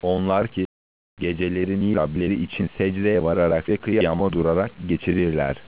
Onlar ki gecelerini Rableri için secdeye vararak ve kıyama durarak geçirirler.